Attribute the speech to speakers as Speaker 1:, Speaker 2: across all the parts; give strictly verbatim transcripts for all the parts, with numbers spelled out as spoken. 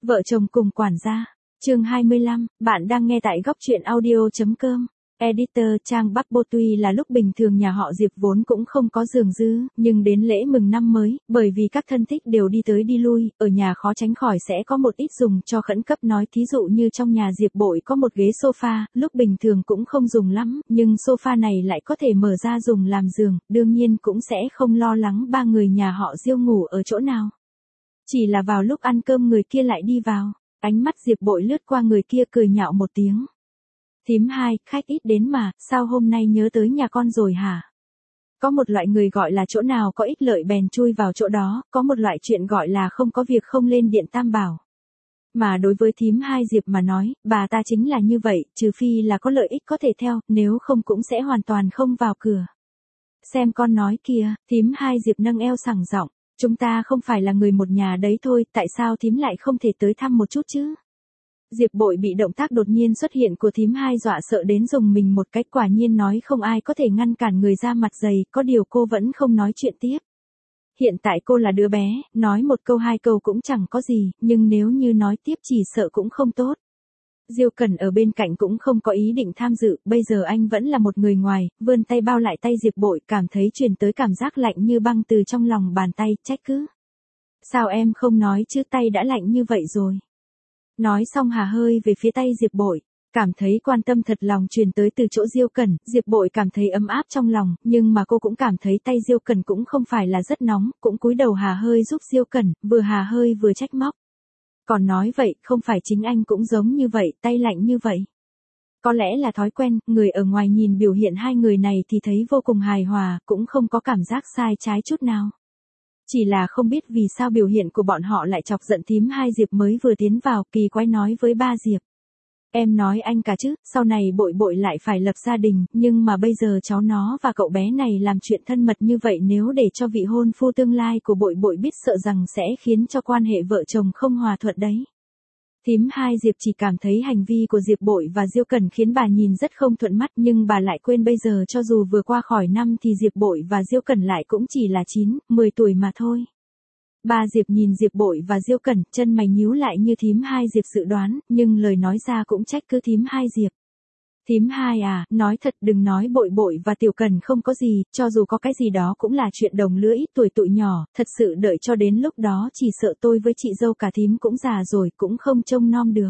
Speaker 1: Vợ chồng cùng quản gia. Chương hai mươi lăm, bạn đang nghe tại góc truyện audio.com. Editor Trang Bắc Bô. Tuy là lúc bình thường nhà họ Diệp vốn cũng không có giường dư, nhưng đến lễ mừng năm mới, bởi vì các thân thích đều đi tới đi lui, ở nhà khó tránh khỏi sẽ có một ít dùng cho khẩn cấp, nói thí dụ như trong nhà Diệp Bội có một ghế sofa, lúc bình thường cũng không dùng lắm, nhưng sofa này lại có thể mở ra dùng làm giường, đương nhiên cũng sẽ không lo lắng ba người nhà họ Diêu ngủ ở chỗ nào. Chỉ là vào lúc ăn cơm người kia lại đi vào, ánh mắt Diệp Bội lướt qua người kia cười nhạo một tiếng. Thím hai, khách ít đến mà, sao hôm nay nhớ tới nhà con rồi hả? Có một loại người gọi là chỗ nào có ích lợi bèn chui vào chỗ đó, có một loại chuyện gọi là không có việc không lên điện tam bảo. Mà đối với thím hai Diệp mà nói, bà ta chính là như vậy, trừ phi là có lợi ích có thể theo, nếu không cũng sẽ hoàn toàn không vào cửa. Xem con nói kìa, thím hai Diệp nâng eo sảng giọng, chúng ta không phải là người một nhà đấy thôi, tại sao thím lại không thể tới thăm một chút chứ? Diệp Bội bị động tác đột nhiên xuất hiện của thím hai dọa sợ đến dùng mình một cách, quả nhiên nói không ai có thể ngăn cản người ra mặt dày, có điều cô vẫn không nói chuyện tiếp. Hiện tại cô là đứa bé, nói một câu hai câu cũng chẳng có gì, nhưng nếu như nói tiếp chỉ sợ cũng không tốt. Diêu Cẩn ở bên cạnh cũng không có ý định tham dự, bây giờ anh vẫn là một người ngoài, vươn tay bao lại tay Diệp Bội, cảm thấy truyền tới cảm giác lạnh như băng từ trong lòng bàn tay, trách cứ. Sao em không nói chứ, tay đã lạnh như vậy rồi. Nói xong hà hơi về phía tay Diệp Bội, cảm thấy quan tâm thật lòng truyền tới từ chỗ Diêu Cẩn, Diệp Bội cảm thấy ấm áp trong lòng, nhưng mà cô cũng cảm thấy tay Diêu Cẩn cũng không phải là rất nóng, cũng cúi đầu hà hơi giúp Diêu Cẩn, vừa hà hơi vừa trách móc. Còn nói vậy, không phải chính anh cũng giống như vậy, tay lạnh như vậy. Có lẽ là thói quen, người ở ngoài nhìn biểu hiện hai người này thì thấy vô cùng hài hòa, cũng không có cảm giác sai trái chút nào. Chỉ là không biết vì sao biểu hiện của bọn họ lại chọc giận thím hai Diệp mới vừa tiến vào, kỳ quái nói với ba Diệp. Em nói anh cả chứ, sau này Bội Bội lại phải lập gia đình, nhưng mà bây giờ cháu nó và cậu bé này làm chuyện thân mật như vậy, nếu để cho vị hôn phu tương lai của Bội Bội biết sợ rằng sẽ khiến cho quan hệ vợ chồng không hòa thuận đấy. Thím hai Diệp chỉ cảm thấy hành vi của Diệp Bội và Diêu Cẩn khiến bà nhìn rất không thuận mắt, nhưng bà lại quên bây giờ cho dù vừa qua khỏi năm thì Diệp Bội và Diêu Cẩn lại cũng chỉ là chín, mười tuổi mà thôi. Ba Diệp nhìn Diệp Bội và Diêu Cẩn, chân mày nhíu lại như thím hai Diệp dự đoán, nhưng lời nói ra cũng trách cứ thím hai Diệp. Thím hai à, nói thật đừng nói Bội Bội và Tiểu Cẩn không có gì, cho dù có cái gì đó cũng là chuyện đồng lứa ít tuổi tụi nhỏ, thật sự đợi cho đến lúc đó chỉ sợ tôi với chị dâu cả thím cũng già rồi, cũng không trông nom được.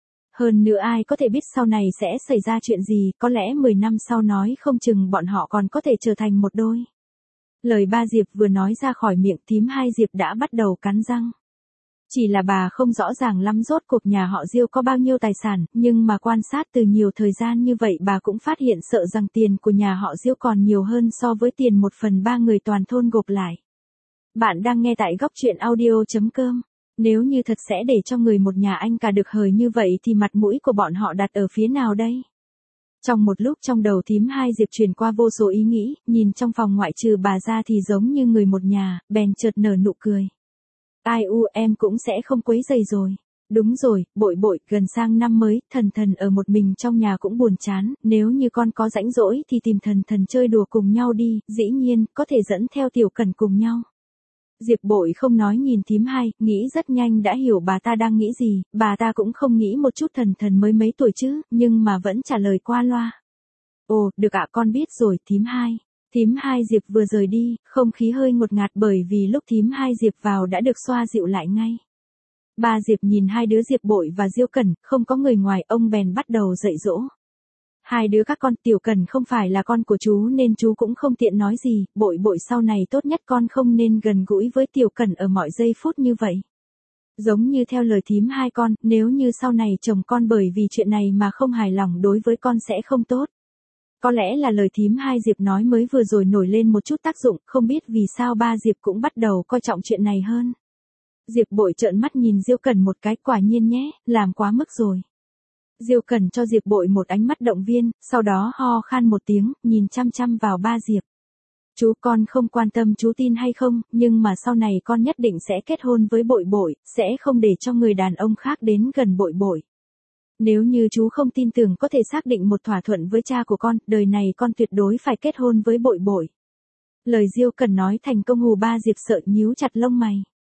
Speaker 1: Hơn nữa ai có thể biết sau này sẽ xảy ra chuyện gì, có lẽ mười năm sau nói không chừng bọn họ còn có thể trở thành một đôi. Lời ba Diệp vừa nói ra khỏi miệng, thím hai Diệp đã bắt đầu cắn răng. Chỉ là bà không rõ ràng lắm rốt cuộc nhà họ Diêu có bao nhiêu tài sản, nhưng mà quan sát từ nhiều thời gian như vậy bà cũng phát hiện sợ rằng tiền của nhà họ Diêu còn nhiều hơn so với tiền một phần ba người toàn thôn gộp lại. Bạn đang nghe tại góc truyện audio.com. Nếu như thật sẽ để cho người một nhà anh cả được hời như vậy thì mặt mũi của bọn họ đặt ở phía nào đây? Trong một lúc trong đầu thím hai Diệp truyền qua vô số ý nghĩ, nhìn trong phòng ngoại trừ bà ra thì giống như người một nhà, bèn chợt nở nụ cười. Ai u em cũng sẽ không quấy rầy rồi. Đúng rồi, Bội Bội, gần sang năm mới, Thần Thần ở một mình trong nhà cũng buồn chán, nếu như con có rãnh rỗi thì tìm Thần Thần chơi đùa cùng nhau đi, dĩ nhiên, có thể dẫn theo Tiểu Cẩn cùng nhau. Diệp Bội không nói nhìn thím hai, nghĩ rất nhanh đã hiểu bà ta đang nghĩ gì, bà ta cũng không nghĩ một chút Thần Thần mới mấy tuổi chứ, nhưng mà vẫn trả lời qua loa. Ồ, được ạ, con biết rồi, thím hai. Thím hai Diệp vừa rời đi, không khí hơi ngột ngạt bởi vì lúc thím hai Diệp vào đã được xoa dịu lại ngay. Ba Diệp nhìn hai đứa Diệp Bội và Diêu Cẩn, không có người ngoài, ông bèn bắt đầu dạy dỗ. Hai đứa các con, Tiểu Cẩn không phải là con của chú nên chú cũng không tiện nói gì, Bội Bội sau này tốt nhất con không nên gần gũi với Tiểu Cẩn ở mọi giây phút như vậy. Giống như theo lời thím hai con, nếu như sau này chồng con bởi vì chuyện này mà không hài lòng đối với con sẽ không tốt. Có lẽ là lời thím hai Diệp nói mới vừa rồi nổi lên một chút tác dụng, không biết vì sao ba Diệp cũng bắt đầu coi trọng chuyện này hơn. Diệp Bội trợn mắt nhìn Diêu Cẩn một cái, quả nhiên nhé, làm quá mức rồi. Diêu Cẩn cho Diệp Bội một ánh mắt động viên, sau đó ho khan một tiếng, nhìn chăm chăm vào ba Diệp. Chú, con không quan tâm chú tin hay không, nhưng mà sau này con nhất định sẽ kết hôn với Bội Bội, sẽ không để cho người đàn ông khác đến gần Bội Bội. Nếu như chú không tin tưởng có thể xác định một thỏa thuận với cha của con, đời này con tuyệt đối phải kết hôn với Bội Bội. Lời Diêu Cẩn nói thành công hù ba Diệp sợ nhíu chặt lông mày.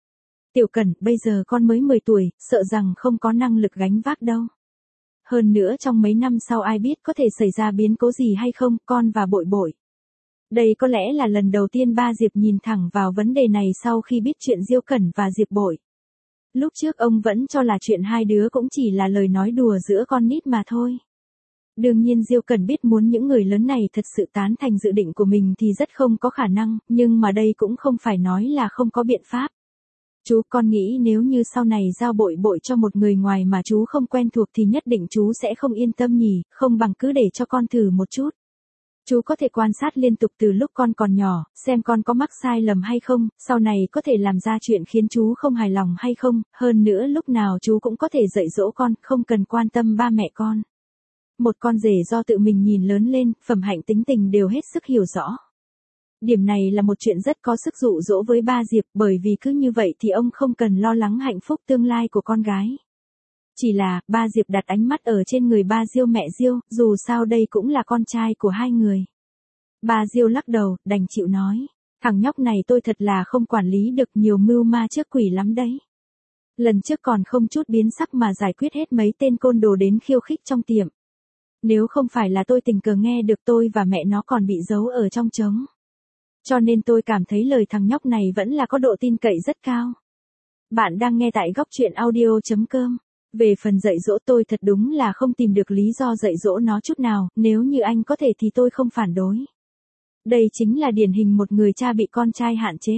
Speaker 1: Tiểu Cẩn, bây giờ con mới mười tuổi, sợ rằng không có năng lực gánh vác đâu. Hơn nữa trong mấy năm sau ai biết có thể xảy ra biến cố gì hay không, con và Bội Bội. Đây có lẽ là lần đầu tiên ba Diệp nhìn thẳng vào vấn đề này sau khi biết chuyện Diêu Cẩn và Diệp Bội. Lúc trước ông vẫn cho là chuyện hai đứa cũng chỉ là lời nói đùa giữa con nít mà thôi. Đương nhiên Diêu Cẩn biết muốn những người lớn này thật sự tán thành dự định của mình thì rất không có khả năng, nhưng mà đây cũng không phải nói là không có biện pháp. Chú, con nghĩ nếu như sau này giao Bội Bội cho một người ngoài mà chú không quen thuộc thì nhất định chú sẽ không yên tâm nhỉ, không bằng cứ để cho con thử một chút. Chú có thể quan sát liên tục từ lúc con còn nhỏ, xem con có mắc sai lầm hay không, sau này có thể làm ra chuyện khiến chú không hài lòng hay không, hơn nữa lúc nào chú cũng có thể dạy dỗ con, không cần quan tâm ba mẹ con. Một con rể do tự mình nhìn lớn lên, phẩm hạnh tính tình đều hết sức hiểu rõ. Điểm này là một chuyện rất có sức dụ dỗ với ba Diệp, bởi vì cứ như vậy thì ông không cần lo lắng hạnh phúc tương lai của con gái. Chỉ là, ba Diệp đặt ánh mắt ở trên người ba Diêu mẹ Diêu, dù sao đây cũng là con trai của hai người. Ba Diêu lắc đầu, đành chịu nói, thằng nhóc này tôi thật là không quản lý được, nhiều mưu ma trước quỷ lắm đấy. Lần trước còn không chút biến sắc mà giải quyết hết mấy tên côn đồ đến khiêu khích trong tiệm. Nếu không phải là tôi tình cờ nghe được, tôi và mẹ nó còn bị giấu ở trong trống. Cho nên tôi cảm thấy lời thằng nhóc này vẫn là có độ tin cậy rất cao. Bạn đang nghe tại góc truyện audio chấm com. Về phần dạy dỗ tôi thật đúng là không tìm được lý do dạy dỗ nó chút nào, nếu như anh có thể thì tôi không phản đối. Đây chính là điển hình một người cha bị con trai hạn chế.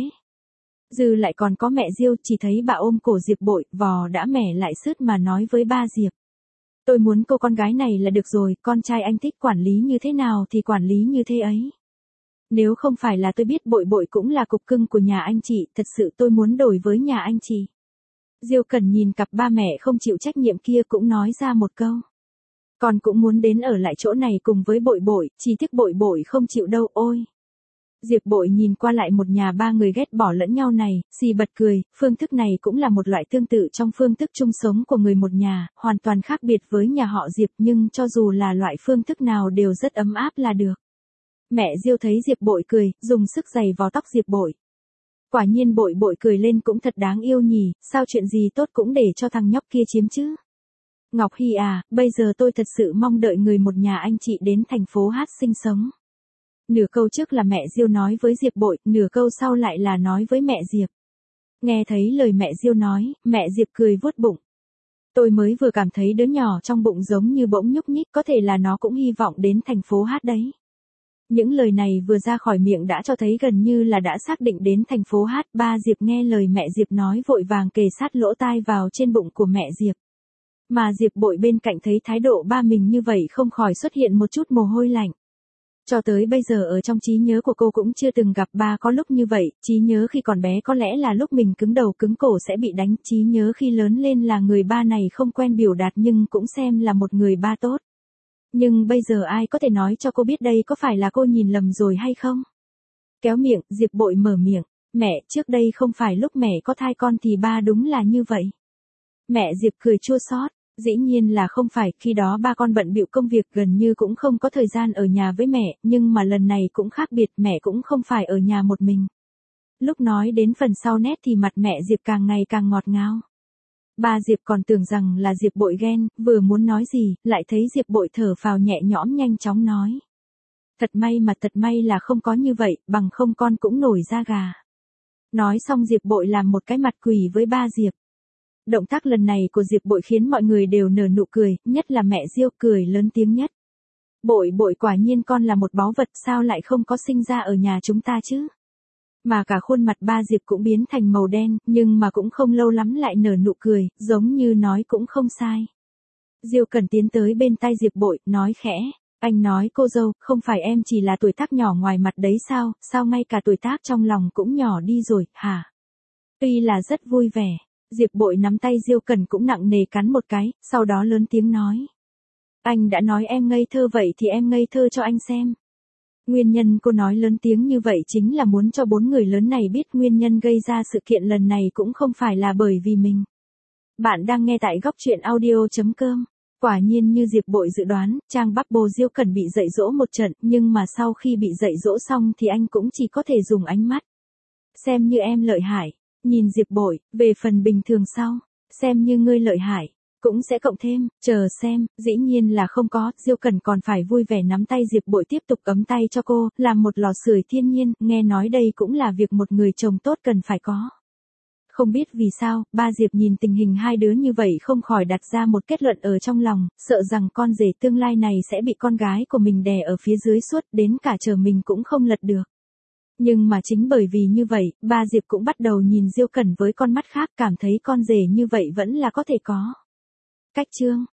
Speaker 1: Dư lại còn có mẹ Diêu, chỉ thấy bà ôm cổ Diệp Bội, vò đã mẻ lại sứt mà nói với ba Diệp. Tôi muốn cô con gái này là được rồi, con trai anh thích quản lý như thế nào thì quản lý như thế ấy. Nếu không phải là tôi biết Bội Bội cũng là cục cưng của nhà anh chị, thật sự tôi muốn đổi với nhà anh chị. Diêu Cẩn nhìn cặp ba mẹ không chịu trách nhiệm kia cũng nói ra một câu. Con cũng muốn đến ở lại chỗ này cùng với Bội Bội, chỉ tiếc Bội Bội không chịu đâu ôi. Diệp Bội nhìn qua lại một nhà ba người ghét bỏ lẫn nhau này, xì bật cười, phương thức này cũng là một loại tương tự trong phương thức chung sống của người một nhà, hoàn toàn khác biệt với nhà họ Diệp, nhưng cho dù là loại phương thức nào đều rất ấm áp là được. Mẹ Diêu thấy Diệp Bội cười, dùng sức giày vò tóc Diệp Bội. Quả nhiên Bội Bội cười lên cũng thật đáng yêu nhỉ, sao chuyện gì tốt cũng để cho thằng nhóc kia chiếm chứ. Ngọc Hy à, bây giờ tôi thật sự mong đợi người một nhà anh chị đến thành phố Hát sinh sống. Nửa câu trước là mẹ Diêu nói với Diệp Bội, nửa câu sau lại là nói với mẹ Diệp. Nghe thấy lời mẹ Diêu nói, mẹ Diệp cười vuốt bụng. Tôi mới vừa cảm thấy đứa nhỏ trong bụng giống như bỗng nhúc nhích, có thể là nó cũng hy vọng đến thành phố Hát đấy. Những lời này vừa ra khỏi miệng đã cho thấy gần như là đã xác định đến thành phố Hát. Ba Diệp nghe lời mẹ Diệp nói vội vàng kề sát lỗ tai vào trên bụng của mẹ Diệp. Mà Diệp Bội bên cạnh thấy thái độ ba mình như vậy không khỏi xuất hiện một chút mồ hôi lạnh. Cho tới bây giờ ở trong trí nhớ của cô cũng chưa từng gặp ba có lúc như vậy, trí nhớ khi còn bé có lẽ là lúc mình cứng đầu cứng cổ sẽ bị đánh, trí nhớ khi lớn lên là người ba này không quen biểu đạt nhưng cũng xem là một người ba tốt. Nhưng bây giờ ai có thể nói cho cô biết đây có phải là cô nhìn lầm rồi hay không? Kéo miệng, Diệp Bội mở miệng, mẹ, trước đây không phải lúc mẹ có thai con thì ba đúng là như vậy. Mẹ Diệp cười chua xót, dĩ nhiên là không phải, khi đó ba con bận bịu công việc gần như cũng không có thời gian ở nhà với mẹ, nhưng mà lần này cũng khác biệt, mẹ cũng không phải ở nhà một mình. Lúc nói đến phần sau nét thì mặt mẹ Diệp càng ngày càng ngọt ngào. Ba Diệp còn tưởng rằng là Diệp Bội ghen, vừa muốn nói gì, lại thấy Diệp Bội thở phào nhẹ nhõm nhanh chóng nói. Thật may mà thật may là không có như vậy, bằng không con cũng nổi da gà. Nói xong Diệp Bội làm một cái mặt quỳ với ba Diệp. Động tác lần này của Diệp Bội khiến mọi người đều nở nụ cười, nhất là mẹ Diêu cười lớn tiếng nhất. Bội Bội quả nhiên con là một báu vật, sao lại không có sinh ra ở nhà chúng ta chứ? Mà cả khuôn mặt ba Diệp cũng biến thành màu đen, nhưng mà cũng không lâu lắm lại nở nụ cười, giống như nói cũng không sai. Diêu Cẩn tiến tới bên tai Diệp Bội, nói khẽ, anh nói cô dâu, không phải em chỉ là tuổi tác nhỏ ngoài mặt đấy sao, sao ngay cả tuổi tác trong lòng cũng nhỏ đi rồi, hả? Tuy là rất vui vẻ, Diệp Bội nắm tay Diêu Cẩn cũng nặng nề cắn một cái, sau đó lớn tiếng nói. Anh đã nói em ngây thơ vậy thì em ngây thơ cho anh xem. Nguyên nhân cô nói lớn tiếng như vậy chính là muốn cho bốn người lớn này biết nguyên nhân gây ra sự kiện lần này cũng không phải là bởi vì mình. Bạn đang nghe tại góc truyện audio chấm com. Quả nhiên như Diệp Bội dự đoán, Trang Bắc Bồ Diêu Cẩn bị dạy dỗ một trận, nhưng mà sau khi bị dạy dỗ xong thì anh cũng chỉ có thể dùng ánh mắt. Xem như em lợi hại. Nhìn Diệp Bội, về phần bình thường sau, xem như ngươi lợi hại, cũng sẽ cộng thêm, chờ xem, dĩ nhiên là không có, Diêu Cẩn còn phải vui vẻ nắm tay Diệp Bội tiếp tục ấm tay cho cô, làm một lò sưởi thiên nhiên, nghe nói đây cũng là việc một người chồng tốt cần phải có. Không biết vì sao, ba Diệp nhìn tình hình hai đứa như vậy không khỏi đặt ra một kết luận ở trong lòng, sợ rằng con rể tương lai này sẽ bị con gái của mình đè ở phía dưới suốt, đến cả chờ mình cũng không lật được. Nhưng mà chính bởi vì như vậy, ba Diệp cũng bắt đầu nhìn Diêu Cẩn với con mắt khác, cảm thấy con rể như vậy vẫn là có thể có. Cách chương